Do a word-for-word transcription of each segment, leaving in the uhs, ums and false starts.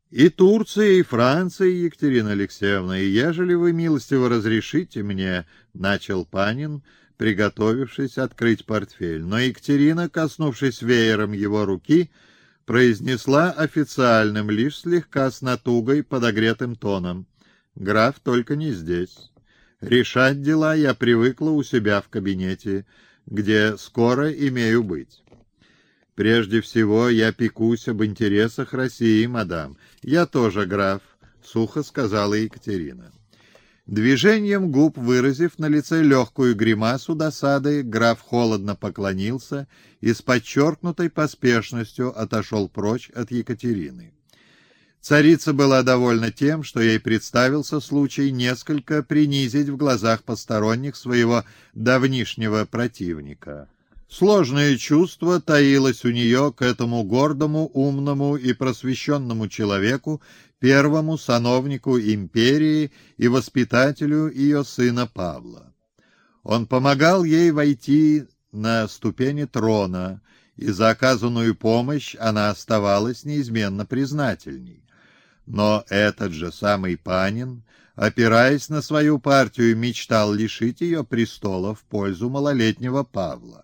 И Турция, и Франция, Екатерина Алексеевна, и ежели вы милостиво разрешите мне, — начал Панин, приготовившись открыть портфель. Но Екатерина, коснувшись веером его руки, произнесла официальным, лишь слегка с натугой, подогретым тоном: «Граф только не здесь. Решать дела я привыкла у себя в кабинете, где скоро имею быть. Прежде всего я пекусь об интересах России, мадам. Я тоже граф», — сухо сказала Екатерина. Движением губ, выразив на лице легкую гримасу досады, граф холодно поклонился и с подчеркнутой поспешностью отошел прочь от Екатерины. Царица была довольна тем, что ей представился случай несколько принизить в глазах посторонних своего давнишнего противника. Сложное чувство таилось у нее к этому гордому, умному и просвещенному человеку, первому сановнику империи и воспитателю ее сына Павла. Он помогал ей войти на ступени трона, и за оказанную помощь она оставалась неизменно признательней. Но этот же самый Панин, опираясь на свою партию, мечтал лишить ее престола в пользу малолетнего Павла.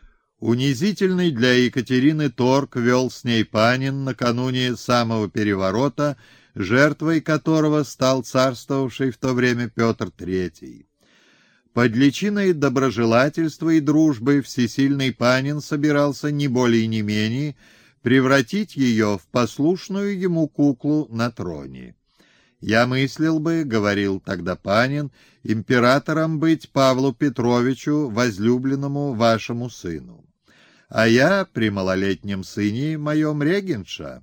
Унизительный для Екатерины торг вел с ней Панин накануне самого переворота, жертвой которого стал царствовавший в то время Петр Третий. Под личиной доброжелательства и дружбы всесильный Панин собирался не более не менее превратить ее в послушную ему куклу на троне. «Я мыслил бы, — говорил тогда Панин, — императором быть Павлу Петровичу, возлюбленному вашему сыну. А я при малолетнем сыне моем регенша».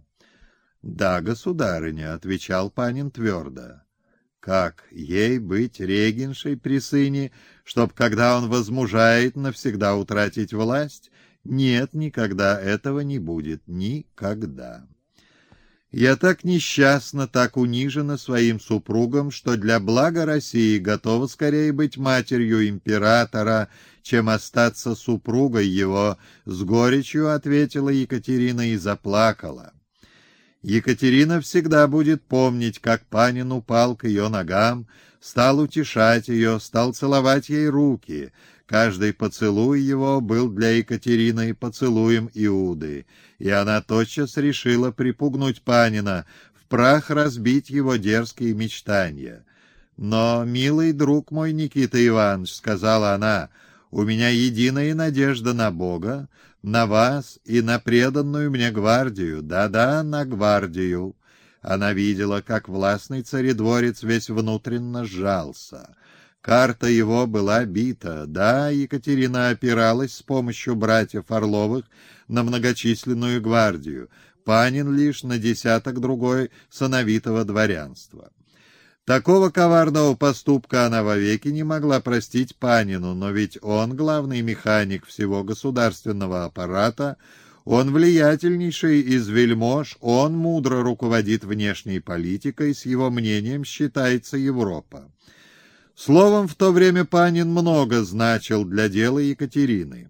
«Да, государыня, — отвечал Панин твердо. Как ей быть регеншей при сыне, чтоб, когда он возмужает, навсегда утратить власть? Нет, никогда этого не будет, никогда. Я так несчастна, так унижена своим супругом, что для блага России готова скорее быть матерью императора, чем остаться супругой его», — с горечью ответила Екатерина и заплакала. Екатерина всегда будет помнить, как Панин упал к ее ногам, стал утешать ее, стал целовать ей руки. Каждый поцелуй его был для Екатерины поцелуем Иуды, и она тотчас решила припугнуть Панина, в прах разбить его дерзкие мечтания. «Но, милый друг мой Никита Иванович, — сказала она, — у меня единая надежда на Бога, на вас и на преданную мне гвардию, да-да, на гвардию». Она видела, как властный царедворец весь внутренно сжался. Карта его была бита. Да, Екатерина опиралась с помощью братьев Орловых на многочисленную гвардию, Панин лишь на десяток другой сановитого дворянства. Такого коварного поступка она вовеки не могла простить Панину, но ведь он главный механик всего государственного аппарата, он влиятельнейший из вельмож, он мудро руководит внешней политикой, с его мнением считается Европа. Словом, в то время Панин много значил для дела Екатерины.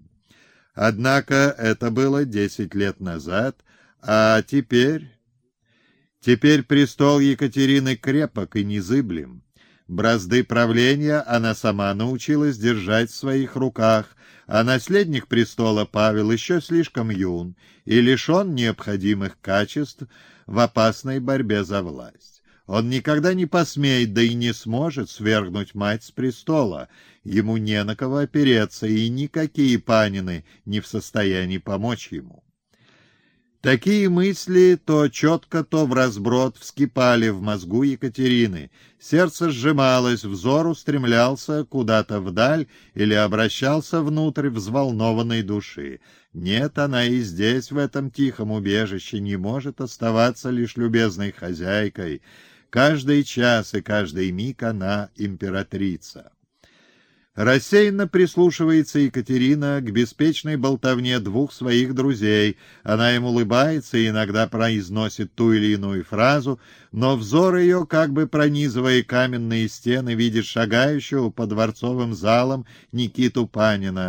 Однако это было десять лет назад, а теперь... Теперь престол Екатерины крепок и незыблем. Бразды правления она сама научилась держать в своих руках, а наследник престола Павел еще слишком юн и лишен необходимых качеств в опасной борьбе за власть. Он никогда не посмеет, да и не сможет свергнуть мать с престола, ему не на кого опереться, и никакие Панины не в состоянии помочь ему. Такие мысли то четко, то вразброд вскипали в мозгу Екатерины. Сердце сжималось, взор устремлялся куда-то вдаль или обращался внутрь взволнованной души. Нет, она и здесь, в этом тихом убежище, не может оставаться лишь любезной хозяйкой. Каждый час и каждый миг она императрица. Рассеянно прислушивается Екатерина к беспечной болтовне двух своих друзей. Она им улыбается и иногда произносит ту или иную фразу, но взор ее, как бы пронизывая каменные стены, видит шагающего по дворцовым залам Никиту Панина.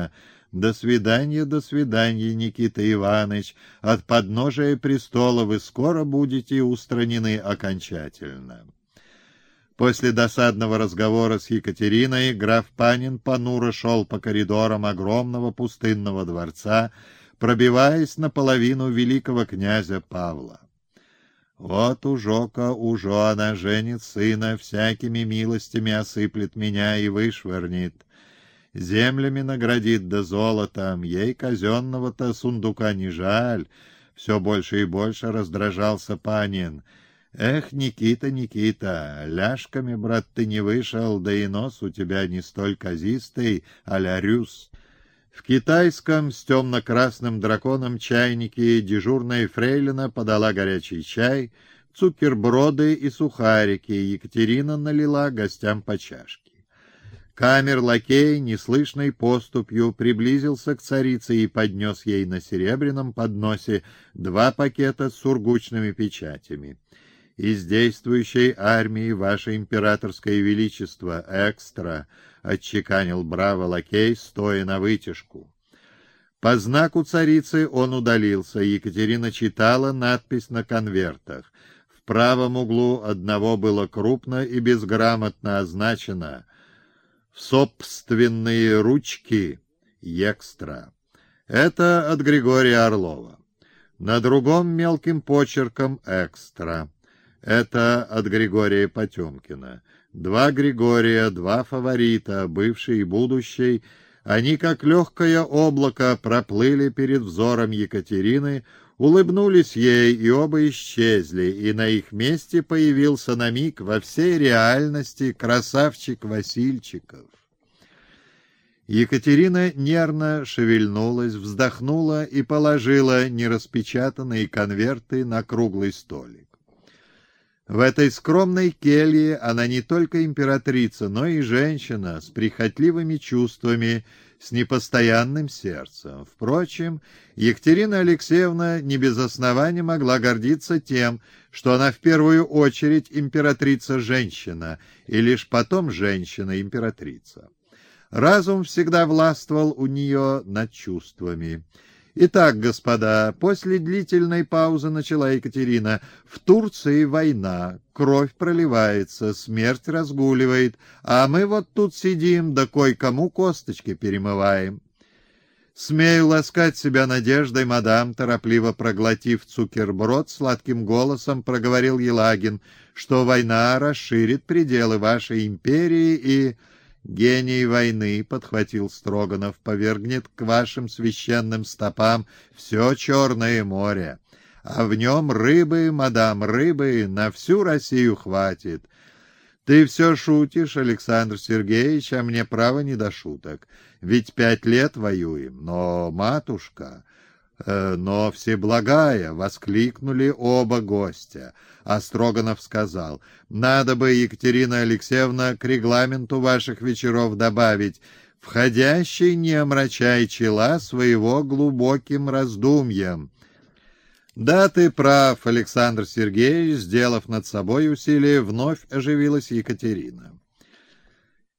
До свидания, до свидания, Никита Иванович. От подножия престола вы скоро будете устранены окончательно». После досадного разговора с Екатериной граф Панин понуро шел по коридорам огромного пустынного дворца, пробиваясь наполовину великого князя Павла. «Вот ужока, ужо она женит сына, всякими милостями осыплет меня и вышвырнет. Землями наградит да золотом, ей казенного-то сундука не жаль». Все больше и больше раздражался Панин. «Эх, Никита, Никита, ляжками, брат, ты не вышел, да и нос у тебя не столь казистый, а-ля Рюс». В китайском с темно-красным драконом чайнике дежурная фрейлина подала горячий чай, цукерброды и сухарики, Екатерина налила гостям по чашке. Камер-лакей неслышной поступью приблизился к царице и поднес ей на серебряном подносе два пакета с сургучными печатями. «Из действующей армии, ваше императорское величество, экстра», — отчеканил браво лакей, стоя на вытяжку. По знаку царицы он удалился. Екатерина читала надпись на конвертах. В правом углу одного было крупно и безграмотно означено «В собственные ручки, экстра». Это от Григория Орлова. На другом мелким почерком «Экстра». Это от Григория Потемкина. Два Григория, два фаворита, бывший и будущий, они, как легкое облако, проплыли перед взором Екатерины, улыбнулись ей, и оба исчезли, и на их месте появился на миг во всей реальности красавчик Васильчиков. Екатерина нервно шевельнулась, вздохнула и положила нераспечатанные конверты на круглый столик. В этой скромной келье она не только императрица, но и женщина с прихотливыми чувствами, с непостоянным сердцем. Впрочем, Екатерина Алексеевна не без основания могла гордиться тем, что она в первую очередь императрица-женщина, и лишь потом женщина-императрица. Разум всегда властвовал у нее над чувствами. «Итак, господа, после длительной паузы начала Екатерина, в Турции война, кровь проливается, смерть разгуливает, а мы вот тут сидим, да кое-кому косточки перемываем». «Смею ласкать себя надеждой, мадам», торопливо проглотив цукерброд, сладким голосом проговорил Елагин, «что война расширит пределы вашей империи и...» «Гений войны, — подхватил Строганов, — повергнет к вашим священным стопам все Черное море, а в нем рыбы, мадам, рыбы на всю Россию хватит». «Ты все шутишь, Александр Сергеевич, а мне право не до шуток, ведь пять лет воюем, но, матушка...» «Э, «Но всеблагая!» — воскликнули оба гостя. А Строганов сказал: «Надо бы, Екатерина Алексеевна, к регламенту ваших вечеров добавить: входящий не омрачай чела своего глубоким раздумьем». «Да, ты прав, Александр Сергеевич», — сделав над собой усилие, вновь оживилась Екатерина.